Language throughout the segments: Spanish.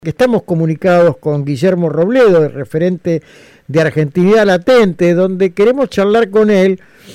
Estamos comunicados con Guillermo Robledo, el referente de Argentinidad Latente, donde queremos charlar con él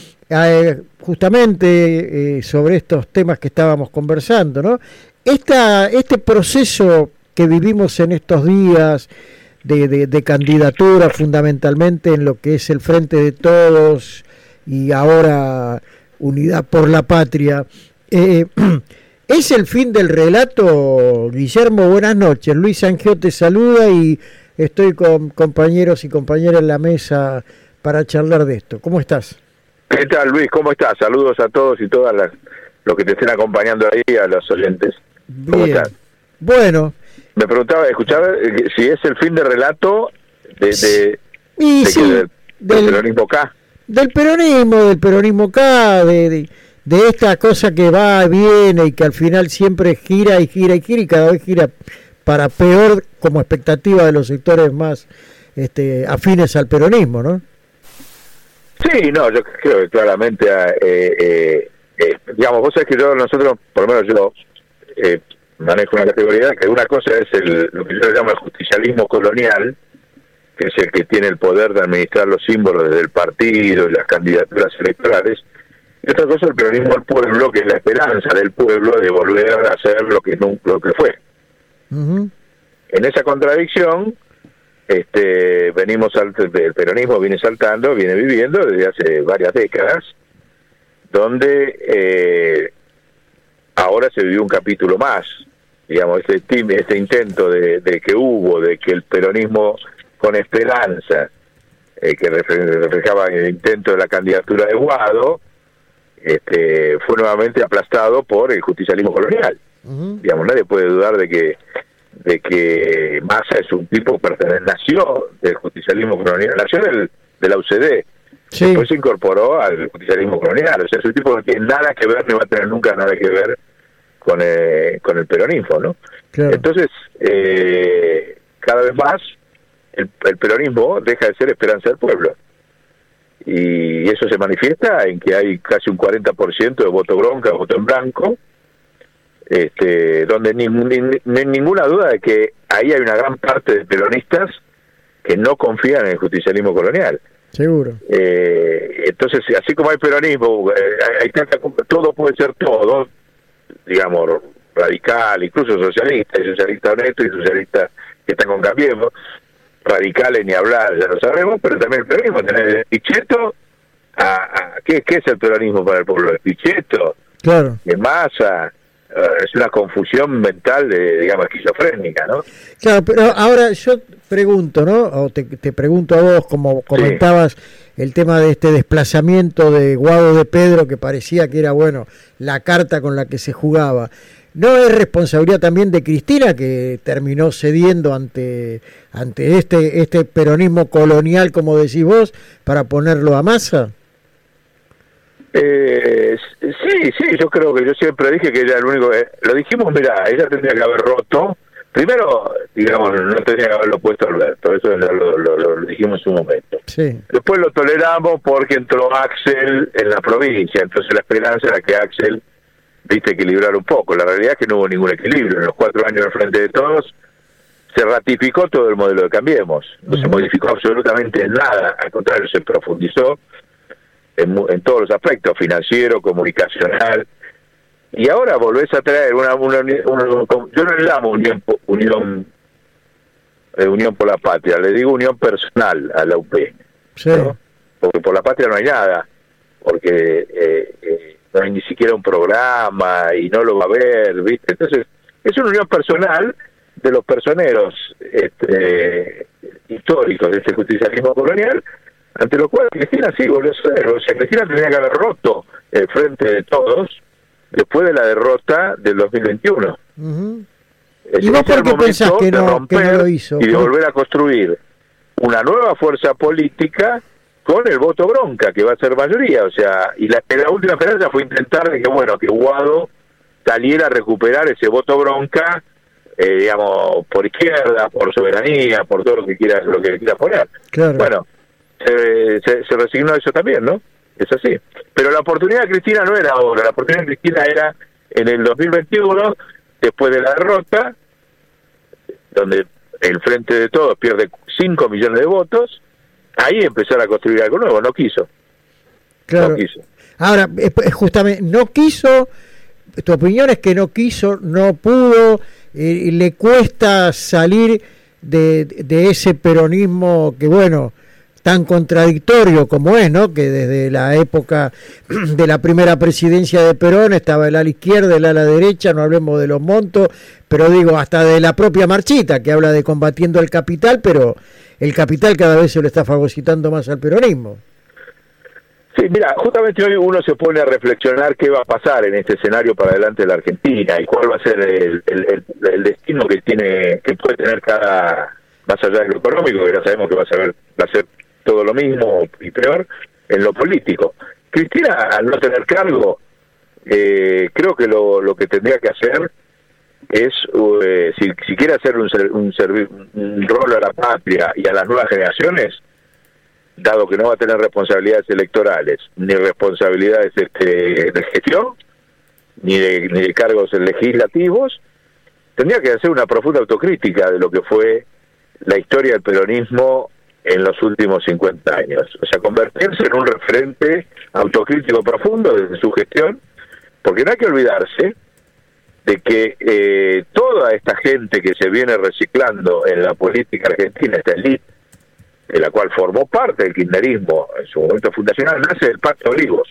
justamente sobre estos temas que estábamos conversando, ¿no? Este proceso que vivimos en estos días de candidatura, fundamentalmente en lo que es el Frente de Todos y ahora Unidad por la Patria, ¿es el fin del relato? Guillermo, buenas noches. Luis Angio te saluda y estoy con compañeros y compañeras en la mesa para charlar de esto. ¿Cómo estás? ¿Qué tal, Luis? ¿Cómo estás? Saludos a todos y todas los que te estén acompañando ahí, a los oyentes. ¿Cómo Bien. estás? Bueno. Me preguntaba, escuchaba si es el fin del relato del peronismo acá. Del peronismo acá, de esta cosa que va y viene y que al final siempre gira y gira y gira y cada vez gira para peor como expectativa de los sectores más afines al peronismo, ¿no? Sí, no, yo creo que claramente, digamos, vos sabés que nosotros, por lo menos yo, manejo una categoría que una cosa es lo que yo llamo el justicialismo colonial, que es el que tiene el poder de administrar los símbolos desde el partido y las candidaturas electorales. Y otra cosa es el peronismo del pueblo, que es la esperanza del pueblo de volver a ser lo que fue. Uh-huh. En esa contradicción, el peronismo viene viviendo desde hace varias décadas, donde ahora se vivió un capítulo más, digamos, este intento de que el peronismo con esperanza, que reflejaba el intento de la candidatura de Guado, fue nuevamente aplastado por el justicialismo colonial. Uh-huh. Digamos, nadie puede dudar de que Massa es un tipo que nació del justicialismo colonial, nació de la UCD, sí. Después se incorporó al justicialismo colonial, o sea, es un tipo que tiene nada que ver, no va a tener nunca nada que ver con el peronismo, ¿no? Claro. Entonces, cada vez más el peronismo deja de ser esperanza del pueblo. Y eso se manifiesta en que hay casi un 40% de voto bronca, voto en blanco, donde ninguna duda de que ahí hay una gran parte de peronistas que no confían en el justicialismo colonial. Seguro. Entonces, así como hay peronismo, todo puede ser todo, digamos, radical, incluso socialista, y socialista honesto y socialista que están con Cambiemos. Radicales ni hablar, ya lo sabemos, pero también el peronismo, tener el Pichetto, ¿qué es el peronismo para el pueblo? El Pichetto, claro, de Massa, es una confusión mental, digamos, esquizofrénica, ¿no? Claro, pero ahora yo pregunto, ¿no? O te pregunto a vos, como comentabas, sí, el tema de este desplazamiento de Guado de Pedro, que parecía que era, bueno, la carta con la que se jugaba. ¿No es responsabilidad también de Cristina, que terminó cediendo ante este peronismo colonial, como decís vos, para ponerlo a Massa? Sí, yo creo que yo siempre dije que ella el único... lo dijimos, mirá, ella tendría que haber roto. Primero, digamos, no tendría que haberlo puesto a Alberto, eso lo dijimos en un momento. Sí. Después lo toleramos porque entró Axel en la provincia, entonces la esperanza era que Axel equilibrar un poco. La realidad es que no hubo ningún equilibrio. En los 4 años del Frente de Todos se ratificó todo el modelo de Cambiemos. No se modificó absolutamente nada, al contrario, se profundizó en todos los aspectos, financiero, comunicacional, y ahora volvés a traer una yo no le llamo unión por la patria, le digo unión personal a la UP, sí, ¿no? Porque por la patria no hay nada, porque no hay ni siquiera un programa y no lo va a haber, ¿viste? Entonces, es una unión personal de los personeros históricos de este justicialismo colonial, ante lo cual Cristina sí volvió a ser. O sea, Cristina tenía que haber roto el Frente de Todos después de la derrota del 2021. Uh-huh. ¿Y vos por qué pensás que no lo hizo? Y de volver a construir una nueva fuerza política con el voto bronca, que va a ser mayoría, o sea, y la última esperanza fue intentar que Guado saliera a recuperar ese voto bronca, digamos, por izquierda, por soberanía, por todo lo que quiera poner. Claro. Bueno, se resignó a eso también, ¿no? Es así. Pero la oportunidad de Cristina no era ahora, la oportunidad de Cristina era en el 2021, después de la derrota, donde el Frente de Todos pierde 5 millones de votos, ahí empezar a construir algo nuevo. No quiso. Claro. No quiso. Ahora, justamente, no quiso, tu opinión es que no quiso, no pudo, le cuesta salir de ese peronismo que, bueno, tan contradictorio como es, ¿no? Que desde la época de la primera presidencia de Perón estaba el ala izquierda, el ala derecha, no hablemos de los montos, pero digo, hasta de la propia Marchita, que habla de combatiendo el capital, pero el capital cada vez se lo está fagocitando más al peronismo. Sí, mira, justamente hoy uno se pone a reflexionar qué va a pasar en este escenario para adelante de la Argentina y cuál va a ser el destino que puede tener más allá de lo económico, que ya sabemos que va a ser todo lo mismo y peor, en lo político. Cristina, al no tener cargo, creo que lo que tendría que hacer es, si quiere hacer un rol a la patria y a las nuevas generaciones, dado que no va a tener responsabilidades electorales, ni responsabilidades de gestión, ni de cargos legislativos, tendría que hacer una profunda autocrítica de lo que fue la historia del peronismo en los últimos 50 años. O sea, convertirse en un referente autocrítico profundo desde su gestión, porque no hay que olvidarse de que toda esta gente que se viene reciclando en la política argentina, esta élite, de la cual formó parte del kirchnerismo en su momento fundacional, nace del Pacto de Olivos.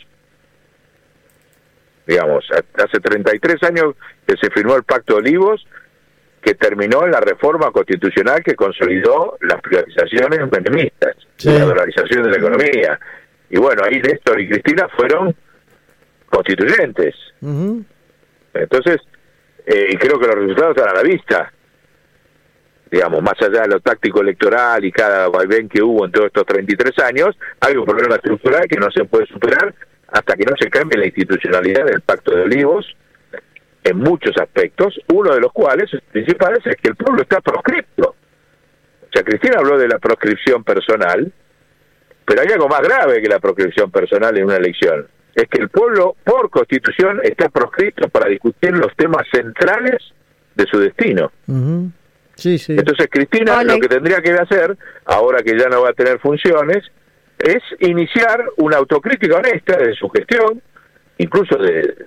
Digamos, hace 33 años que se firmó el Pacto de Olivos, que terminó en la reforma constitucional que consolidó las privatizaciones menemistas, sí, la dolarización de la economía. Y bueno, ahí Néstor y Cristina fueron constituyentes. Uh-huh. Entonces, y creo que los resultados están a la vista. Digamos, más allá de lo táctico electoral y cada vaivén que hubo en todos estos 33 años, hay un problema estructural que no se puede superar hasta que no se cambie la institucionalidad del Pacto de Olivos en muchos aspectos, uno de los cuales, principales, es que el pueblo está proscripto. O sea, Cristina habló de la proscripción personal, pero hay algo más grave que la proscripción personal en una elección. Es que el pueblo, por constitución, está proscripto para discutir los temas centrales de su destino. Uh-huh. Sí, sí. Entonces Cristina lo que tendría que hacer, ahora que ya no va a tener funciones, es iniciar una autocrítica honesta de su gestión, incluso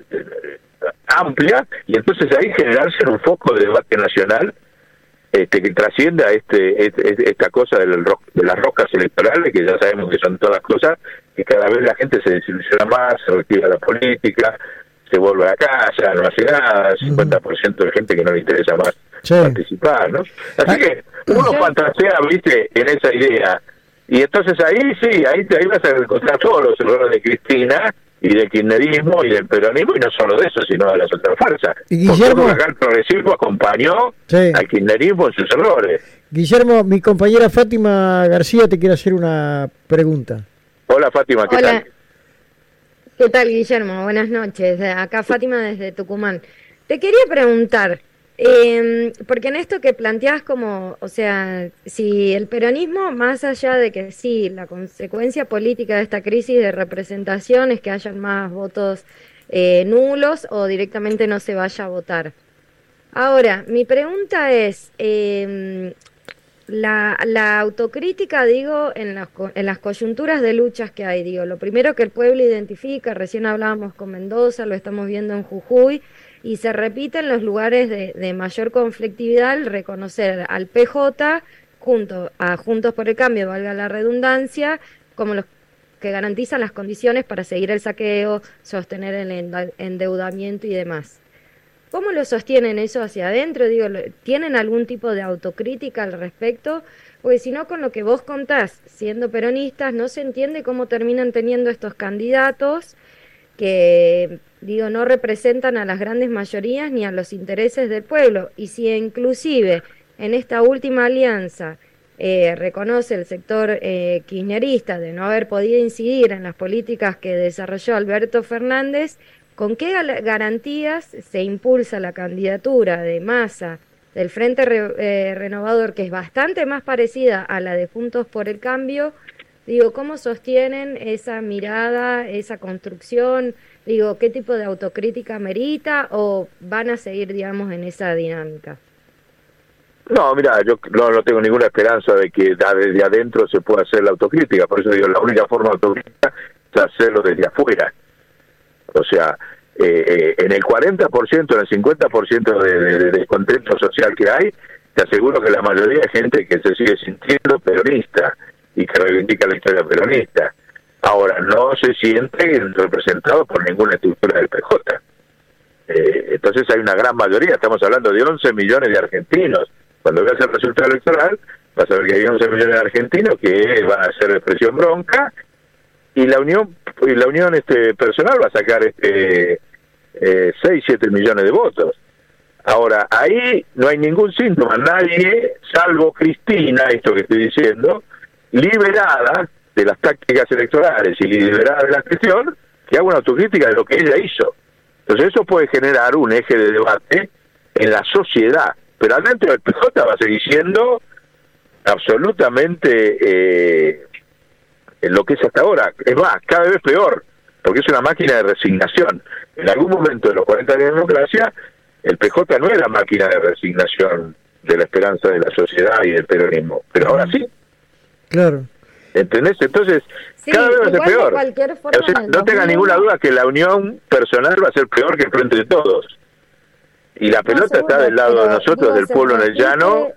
amplia, y entonces ahí generarse un foco de debate nacional que trascienda esta cosa de las roscas electorales, que ya sabemos que son todas cosas que cada vez la gente se desilusiona más, se retira de la política, se vuelve a la casa, no hace nada, 50% de gente que no le interesa más participar, ¿no? Así que uno fantasea, viste, en esa idea, y entonces ahí vas a encontrar todos los errores de Cristina y del kirchnerismo y del peronismo, y no solo de eso, sino de las otras fuerzas. Y Guillermo, porque acá el progresismo acompañó al kirchnerismo en sus errores. Guillermo, mi compañera Fátima García te quiere hacer una pregunta. Hola Fátima, ¿qué tal? ¿Qué tal, Guillermo? Buenas noches. Acá Fátima desde Tucumán. Te quería preguntar, porque en esto que planteás como, o sea, si el peronismo, más allá de que sí, la consecuencia política de esta crisis de representación es que hayan más votos nulos o directamente no se vaya a votar. Ahora, mi pregunta es, la autocrítica, digo, en las coyunturas de luchas que hay, digo, lo primero que el pueblo identifica, recién hablábamos con Mendoza, lo estamos viendo en Jujuy, y se repite en los lugares de mayor conflictividad el reconocer al PJ junto a Juntos por el Cambio, valga la redundancia, como los que garantizan las condiciones para seguir el saqueo, sostener el endeudamiento y demás. ¿Cómo lo sostienen eso hacia adentro? Digo, ¿tienen algún tipo de autocrítica al respecto? Porque si no, con lo que vos contás, siendo peronistas, no se entiende cómo terminan teniendo estos candidatos que, digo, no representan a las grandes mayorías ni a los intereses del pueblo. Y si inclusive en esta última alianza reconoce el sector kirchnerista de no haber podido incidir en las políticas que desarrolló Alberto Fernández, ¿con qué garantías se impulsa la candidatura de Massa del Frente Renovador, que es bastante más parecida a la de Juntos por el Cambio? Digo, ¿cómo sostienen esa mirada, esa construcción? Digo, ¿qué tipo de autocrítica merita o van a seguir, digamos, en esa dinámica? No, mira, yo no tengo ninguna esperanza de que desde adentro se pueda hacer la autocrítica, por eso digo, la única forma de autocrítica es hacerlo desde afuera. O sea, en el 40%, en el 50% de descontento social que hay, te aseguro que la mayoría es gente que se sigue sintiendo peronista y que reivindica la historia peronista. Ahora, no se sienten representados por ninguna estructura del PJ. Entonces hay una gran mayoría, estamos hablando de 11 millones de argentinos. Cuando veas el resultado electoral, vas a ver que hay 11 millones de argentinos que van a hacer expresión bronca, y la unión personal va a sacar 6, 7 millones de votos. Ahora, ahí no hay ningún síntoma, nadie, salvo Cristina, esto que estoy diciendo, liberada de las tácticas electorales y liberada de la gestión, que haga una autocrítica de lo que ella hizo. Entonces eso puede generar un eje de debate en la sociedad, pero adentro del PJ va a seguir siendo absolutamente lo que es hasta ahora. Es más, cada vez peor, porque es una máquina de resignación. En algún momento de los 40 años de democracia, el PJ no era máquina de resignación de la esperanza de la sociedad y del peronismo, pero ahora sí. Claro. ¿Entendés? Entonces, sí, cada vez va a ser peor. Forma, o sea, no tenga ninguna duda que la unión personal va a ser peor que el Frente de Todos. Y la pelota está del lado de nosotros, del pueblo en el llano.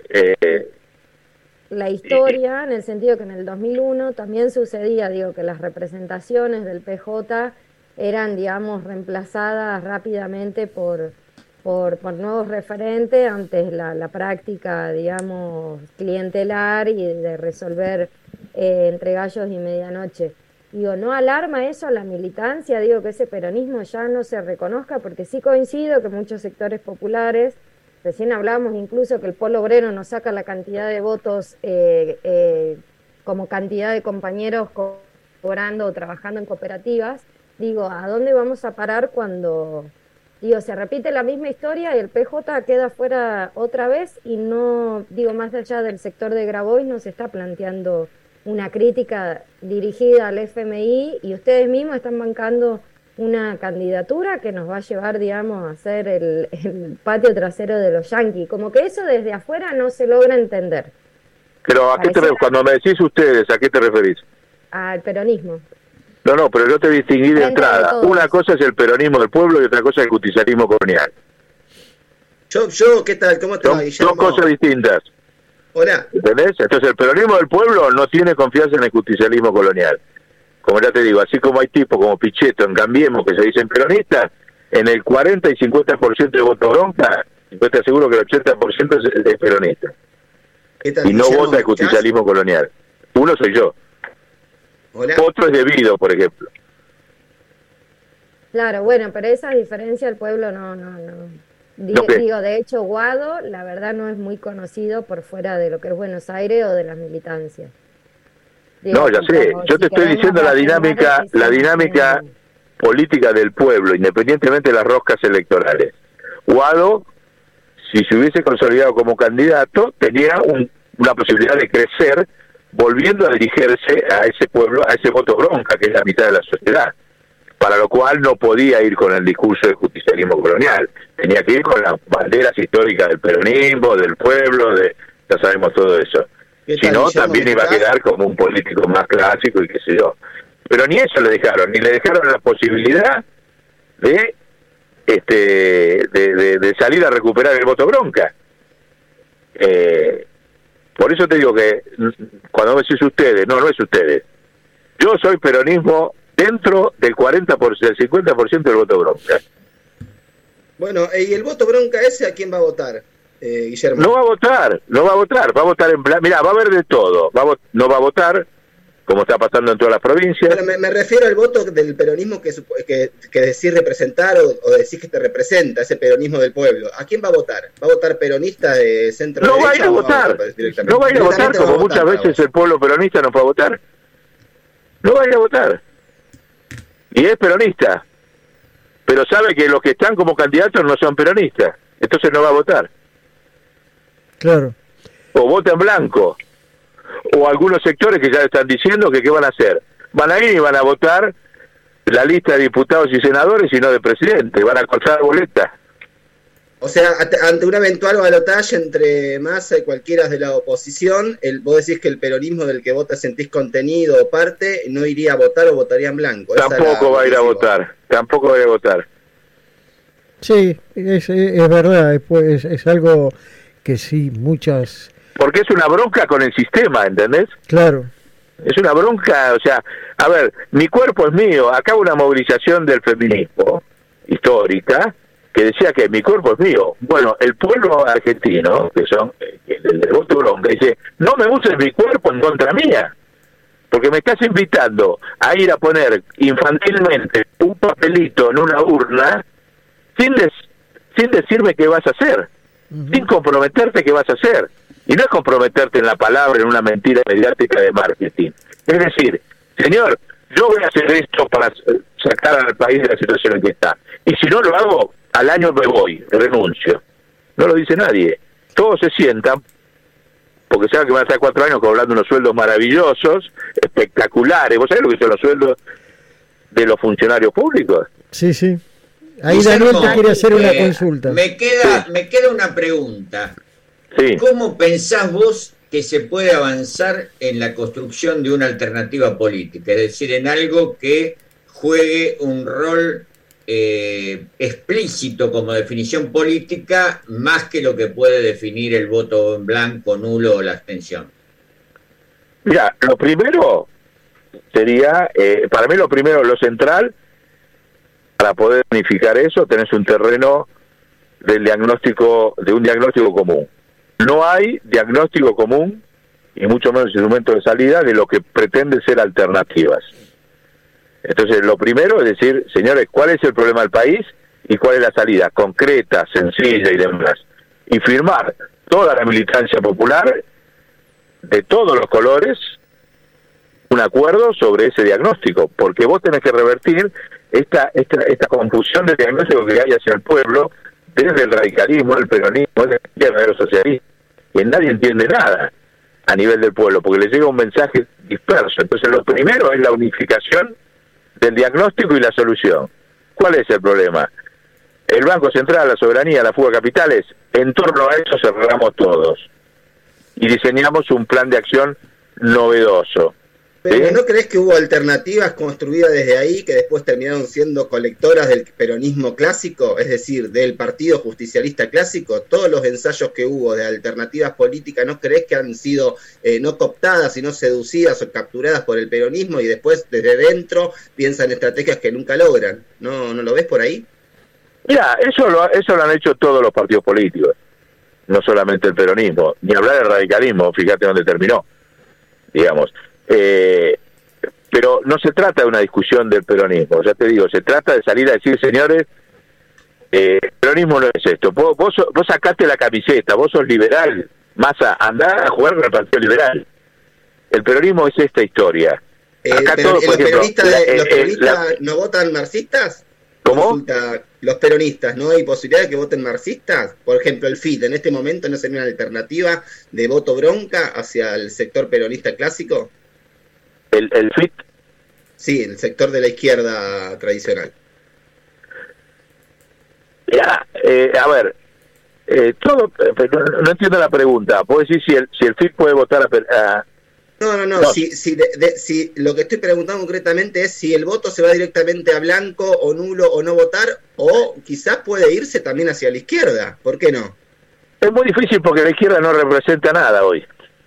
La historia, en el sentido que en el 2001 también sucedía, que las representaciones del PJ eran, digamos, reemplazadas rápidamente por nuevos referentes antes la práctica, digamos, clientelar y de resolver entre gallos y medianoche. ¿No alarma eso a la militancia? Que ese peronismo ya no se reconozca, porque sí coincido que muchos sectores populares, recién hablamos incluso que el Polo Obrero nos saca la cantidad de votos como cantidad de compañeros cobrando o trabajando en cooperativas. ¿A dónde vamos a parar cuando se repite la misma historia y el PJ queda fuera otra vez? Y no, más allá del sector de Grabois, no se está planteando una crítica dirigida al FMI, y ustedes mismos están bancando una candidatura que nos va a llevar, digamos, a ser el patio trasero de los yanquis. Como que eso desde afuera no se logra entender. Pero ¿a qué cuando me decís ustedes, ¿a qué te referís? Al peronismo. No, pero yo te distinguí de entrada. Una cosa es el peronismo del pueblo y otra cosa es el justicialismo colonial. Yo, ¿qué tal? ¿Cómo te va, Guillermo? Son cosas distintas. Hola. ¿Entendés? Entonces el peronismo del pueblo no tiene confianza en el justicialismo colonial. Como ya te digo, así como hay tipos como Pichetto en Cambiemos que se dicen peronistas, en el 40 y 50% de voto bronca, yo te aseguro que el 80% es peronista. ¿Qué tal, y no Guillermo, vota el justicialismo colonial. Uno soy yo. Hola. Otro es debido, por ejemplo. Claro, bueno, pero esa diferencia el pueblo no. De hecho, Guado, la verdad, no es muy conocido por fuera de lo que es Buenos Aires o de las militancias. No, ya sé. Yo te estoy diciendo la dinámica política del pueblo, independientemente de las roscas electorales. Guado, si se hubiese consolidado como candidato, tenía una posibilidad de crecer, volviendo a dirigirse a ese pueblo, a ese voto bronca, que es la mitad de la sociedad. Para lo cual no podía ir con el discurso del justicialismo colonial, tenía que ir con las banderas históricas del peronismo, del pueblo, ya sabemos todo eso. Si no, también iba a quedar como un político más clásico y qué sé yo. Pero ni eso le dejaron, ni le dejaron la posibilidad de salir a recuperar el voto bronca. Por eso te digo que cuando me decís ustedes, no es ustedes. Yo soy peronismo dentro del 40%, del 50% del voto bronca. Bueno, ¿y el voto bronca ese a quién va a votar, Guillermo? No va a votar en plan, mirá, va a haber de todo. No va a votar, como está pasando en todas las provincias. Pero me refiero al voto del peronismo que decís representar o decís que te representa, ese peronismo del pueblo. ¿A quién va a votar? ¿Va a votar peronista de centro derecha? No va a ir a votar. No va a ir a votar, como muchas veces el pueblo peronista no puede votar. No va a ir a votar. Y es peronista. Pero sabe que los que están como candidatos no son peronistas. Entonces no va a votar. Claro. O vota en blanco. O algunos sectores que ya están diciendo que qué van a hacer. Van a ir y van a votar la lista de diputados y senadores y no de presidente. Van a cortar boletas. O sea, ante un eventual balotaje entre Massa y cualquiera de la oposición, vos decís que el peronismo del que vos te sentís contenido o parte no iría a votar o votaría en blanco. Tampoco va a ir a votar, tampoco va a ir a votar. Sí, es verdad, es algo que sí, muchas... Porque es una bronca con el sistema, ¿entendés? Claro. Es una bronca, o sea, a ver, mi cuerpo es mío. Acá hubo una movilización del feminismo histórica que decía que mi cuerpo es mío. Bueno, el pueblo argentino, que son el del voto bronca, dice, no me uses mi cuerpo en contra mía, porque me estás invitando a ir a poner infantilmente un papelito en una urna sin decirme qué vas a hacer, sin comprometerte qué vas a hacer. Y no es comprometerte en la palabra, en una mentira mediática de marketing. Es decir, señor, yo voy a hacer esto para sacar al país de la situación en que está. Y si no lo hago, al año me voy, renuncio. No lo dice nadie. Todos se sientan, porque saben que van a estar 4 años cobrando unos sueldos maravillosos, espectaculares. ¿Vos sabés lo que son los sueldos de los funcionarios públicos? Sí, sí. Ahí Daniel te quiere hacer una consulta. Me queda una pregunta. Sí. ¿Cómo pensás vos que se puede avanzar en la construcción de una alternativa política? Es decir, en algo que juegue un rol explícito como definición política, más que lo que puede definir el voto en blanco, nulo o la abstención. Mira, lo primero sería, para mí lo central, para poder unificar eso, tenés un terreno de un diagnóstico común. No hay diagnóstico común, y mucho menos instrumento de salida, de lo que pretende ser alternativas. Entonces, lo primero es decir, señores, ¿cuál es el problema del país y cuál es la salida? Concreta, sencilla y demás. Y firmar toda la militancia popular, de todos los colores, un acuerdo sobre ese diagnóstico, porque vos tenés que revertir esta confusión de diagnóstico que hay hacia el pueblo, desde el radicalismo, el peronismo, de la izquierda, de los socialistas, que nadie entiende nada a nivel del pueblo, porque le llega un mensaje disperso. Entonces, lo primero es la unificación del diagnóstico y la solución. ¿Cuál es el problema? El Banco Central, la soberanía, la fuga de capitales, en torno a eso cerramos todos y diseñamos un plan de acción novedoso. Pero ¿no crees que hubo alternativas construidas desde ahí que después terminaron siendo colectoras del peronismo clásico? Es decir, del partido justicialista clásico. Todos los ensayos que hubo de alternativas políticas, ¿no crees que han sido no cooptadas, sino seducidas o capturadas por el peronismo y después desde dentro piensan estrategias que nunca logran? ¿No lo ves por ahí? Mira, eso lo han hecho todos los partidos políticos, no solamente el peronismo, ni hablar del radicalismo, fíjate dónde terminó, digamos. Pero no se trata de una discusión del peronismo, ya te digo, se trata de salir a decir, señores, el peronismo no es esto, vos sacaste la camiseta, vos sos liberal, Massa, andá a jugar con el Partido Liberal. El peronismo es esta historia. Acá pero todo, por ¿los ejemplo, peronistas no votan marxistas? ¿Cómo? Consulta, los peronistas, ¿no hay posibilidad de que voten marxistas? Por ejemplo, el FIT en este momento no sería una alternativa de voto bronca hacia el sector peronista clásico. ¿El FIT? Sí, el sector de la izquierda tradicional. Ya, a ver, no entiendo la pregunta. ¿Puedo decir si el FIT puede votar a No. Si lo que estoy preguntando concretamente es si el voto se va directamente a blanco o nulo o no votar, o quizás puede irse también hacia la izquierda. ¿Por qué no? Es muy difícil porque la izquierda no representa nada hoy.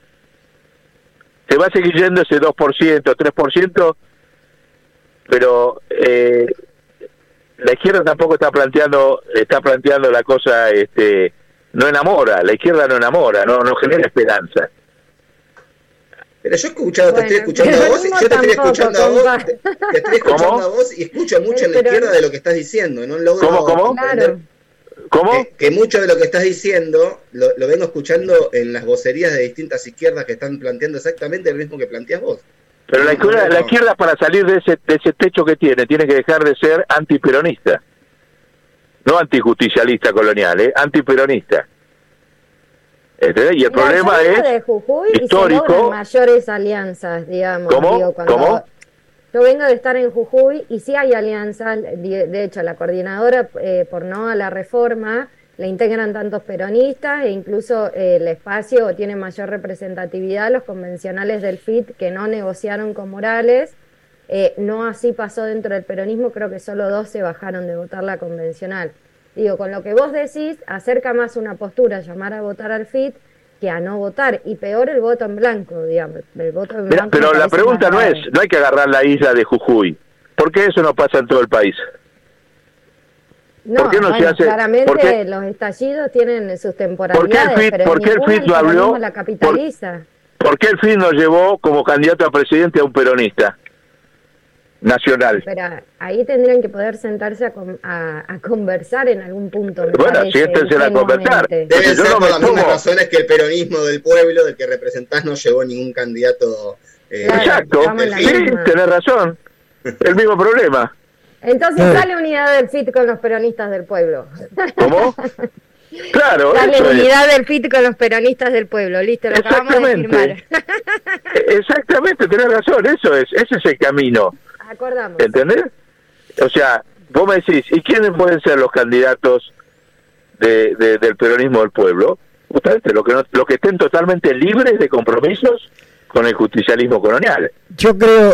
Se va a seguir yendo ese 2%, 3%, pero la izquierda tampoco está planteando la cosa, no enamora, la izquierda no enamora, no genera esperanza. Pero yo te estoy escuchando a vos, yo te estoy escuchando a vos, te estoy escuchando a vos y escucho mucho en la izquierda de lo que estás diciendo, no logro ¿Cómo? Claro. ¿Cómo? Que mucho de lo que estás diciendo lo vengo escuchando en las vocerías de distintas izquierdas que están planteando exactamente lo mismo que planteas vos. Pero la izquierda para salir de ese techo que tiene que dejar de ser antiperonista, no antijusticialista colonial, antiperonista. ¿Entendés? Y el problema es de Jujuy histórico. Y mayores alianzas, digamos. ¿Cómo? ¿Cómo? Yo vengo de estar en Jujuy y sí hay alianzas, de hecho la coordinadora por no a la reforma le integran tantos peronistas, e incluso el espacio tiene mayor representatividad los convencionales del FIT que no negociaron con Morales. No así pasó dentro del peronismo, creo que solo 2 se bajaron de votar la convencional. Digo, con lo que vos decís, acerca más una postura, llamar a votar al FIT, que a no votar, y peor el voto en blanco, digamos. El voto en blanco. Pero la pregunta no hay que agarrar la isla de Jujuy. ¿Por qué eso no pasa en todo el país? No, ¿Por qué no se hace? Claramente los estallidos tienen sus temporalidades, ¿Por qué el FIT no habló? La capitaliza. ¿Por qué el FIT no llevó como candidato a presidente a un peronista nacional? Pero ahí tendrían que poder sentarse a conversar en algún punto. Bueno, siéntense a conversar. Deben ser por las mismas razones que el peronismo del pueblo, del que representás, no llevó ningún candidato. Exacto, sí, tenés razón. El mismo problema. Entonces sale unidad del FIT con los peronistas del pueblo. ¿Cómo? Claro, sale unidad del FIT con los peronistas del pueblo. Listo, lo acabamos de firmar. Exactamente, tenés razón, ese es el camino. Acordamos. ¿Entendés? O sea, vos me decís, ¿y quiénes pueden ser los candidatos del peronismo del pueblo? Justamente los que estén totalmente libres de compromisos con el justicialismo colonial. Yo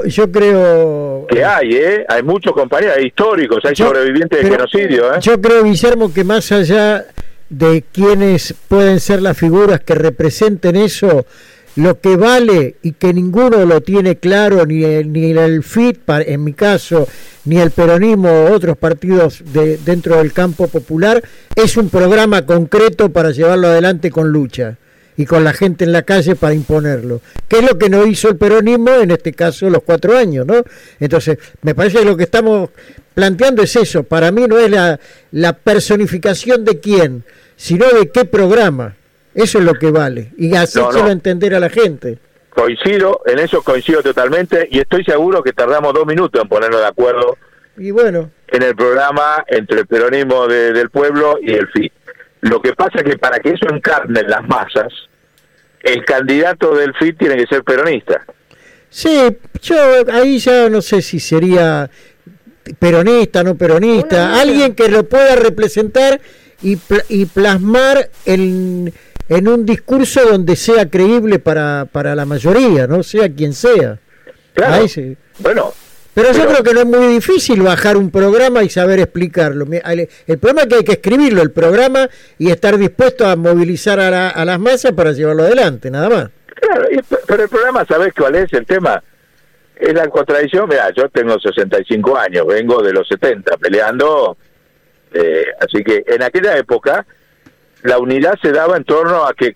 creo que hay muchos compañeros, hay históricos, hay sobrevivientes de genocidio. Yo creo, Guillermo, que más allá de quienes pueden ser las figuras que representen eso, lo que vale, y que ninguno lo tiene claro, ni el FIT, en mi caso, ni el peronismo o otros partidos dentro del campo popular, es un programa concreto para llevarlo adelante con lucha y con la gente en la calle para imponerlo, que es lo que no hizo el peronismo en este caso los 4 años, ¿no? Entonces, me parece que lo que estamos planteando es eso. Para mí no es la personificación de quién, sino de qué programa. Eso es lo que vale, y hacérselo entender a la gente. En eso coincido totalmente, y estoy seguro que tardamos 2 minutos en ponernos de acuerdo y bueno, en el programa entre el peronismo del pueblo y el FIT. Lo que pasa es que para que eso encarne en las masas, el candidato del FIT tiene que ser peronista. Sí, yo ahí ya no sé si sería peronista, no peronista, alguien que lo pueda representar y plasmar en un discurso donde sea creíble para la mayoría, no sea quien sea. Claro. Bueno. Pero yo creo que no es muy difícil bajar un programa y saber explicarlo. El problema es que hay que escribirlo, el programa, y estar dispuesto a movilizar a las masas para llevarlo adelante, nada más. Claro, pero el programa, ¿sabés cuál es el tema? Es la contradicción. Mirá, yo tengo 65 años, vengo de los 70 peleando, así que en aquella época la unidad se daba en torno a que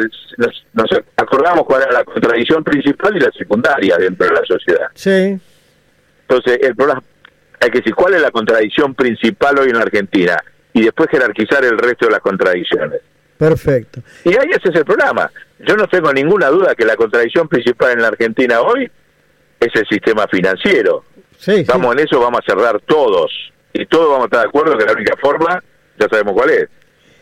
nos acordamos cuál era la contradicción principal y la secundaria dentro de la sociedad. Sí. Entonces, el programa, hay que decir cuál es la contradicción principal hoy en la Argentina y después jerarquizar el resto de las contradicciones. Perfecto. Y ahí ese es el programa. Yo no tengo ninguna duda que la contradicción principal en la Argentina hoy es el sistema financiero. Sí, en eso vamos a cerrar todos. Y todos vamos a estar de acuerdo que la única forma, ya sabemos cuál es.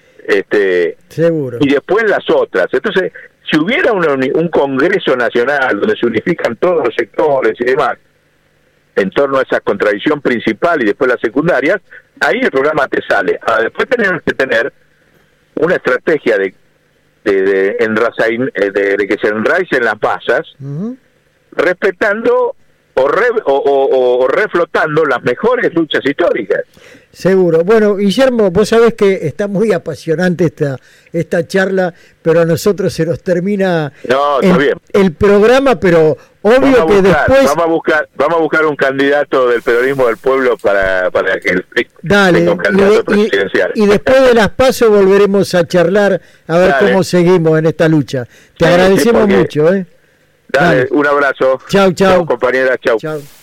Seguro. Y después las otras. Entonces, si hubiera un Congreso Nacional donde se unifican todos los sectores y demás, en torno a esa contradicción principal y después las secundarias, ahí el programa te sale. Ahora, después tenemos que tener una estrategia de que se enraicen las masas, respetando o reflotando las mejores luchas históricas. Seguro. Bueno, Guillermo, vos sabés que está muy apasionante esta charla, pero a nosotros se nos termina el programa, pero obvio que después... Vamos a buscar un candidato del peronismo del pueblo para que tenga un candidato presidencial. Y después de las PASO volveremos a charlar a ver cómo seguimos en esta lucha. Te agradecemos mucho, Dale, un abrazo. Chau, compañera, chau.